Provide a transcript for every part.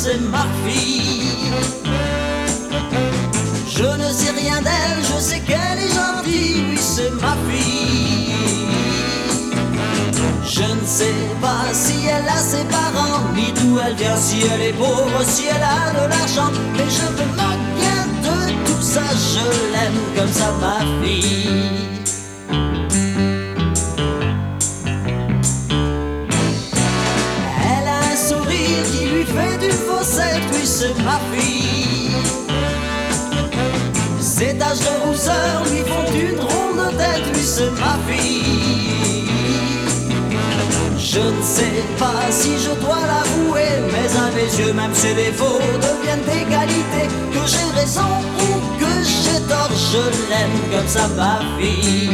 c'est ma fille. Je ne sais rien d'elle, je sais qu'elle est gentille, oui c'est ma fille. Je ne sais pas si elle a ses parents, ni d'où elle vient, si elle est pauvre, si elle a de l'argent. Mais je me moque bien de tout ça, je l'aime comme ça ma fille. Elle a un sourire qui lui fait du fausset, oui c'est ma fille. Ses taches de rousseur lui font une drôle de tête, oui c'est ma fille. Je ne sais pas si je dois l'avouer, mais à mes yeux même ses défauts deviennent des qualités. Que j'ai raison ou que j'ai tort, je l'aime comme ça ma fille.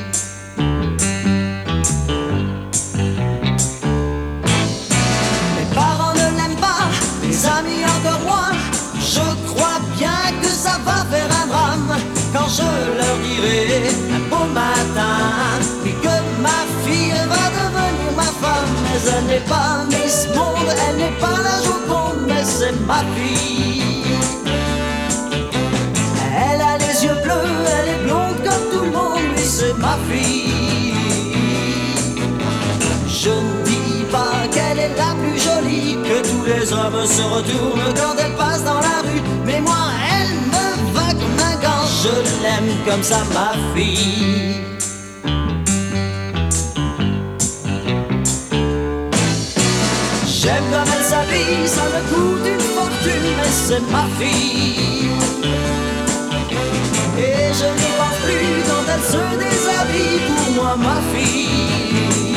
Mes parents ne l'aiment pas, mes amis encore moins. Je crois bien que ça va faire un drame quand je leur dirai un beau matin et que ma fille va devenir ma femme. Mais elle n'est pas Miss Monde, elle n'est pas la Joconde, mais c'est ma fille. Elle a les yeux bleus, elle est blonde comme tout le monde, oui c'est ma fille. Je ne dis pas qu'elle est la plus jolie, que tous les hommes se retournent quand elle passe dans la rue. Mais moi elle me va comme un gant, je l'aime comme ça ma fille. J'aime comme elle s'habille, ça me coûte une fortune, mais c'est ma fille. Et je n'y pense plus quand elle se déshabille, pour moi ma fille.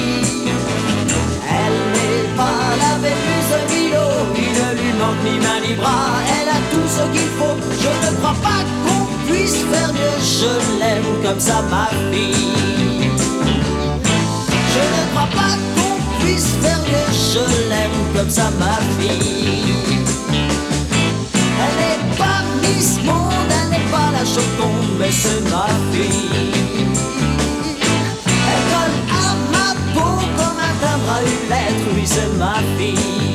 Elle n'est pas la Vénus de Milo, il ne lui manque ni main ni bras, elle a tout ce qu'il faut. Je ne crois pas qu'on puisse faire mieux, je l'aime comme ça ma fille. Je ne crois pas qu'on puisse faire mieux, je l'aime comme ça ma fille. Elle n'est pas Miss Monde, elle n'est pas la Joconde, mais c'est ma fille. Elle colle à ma peau comme un timbre à une lettre, oui c'est ma fille.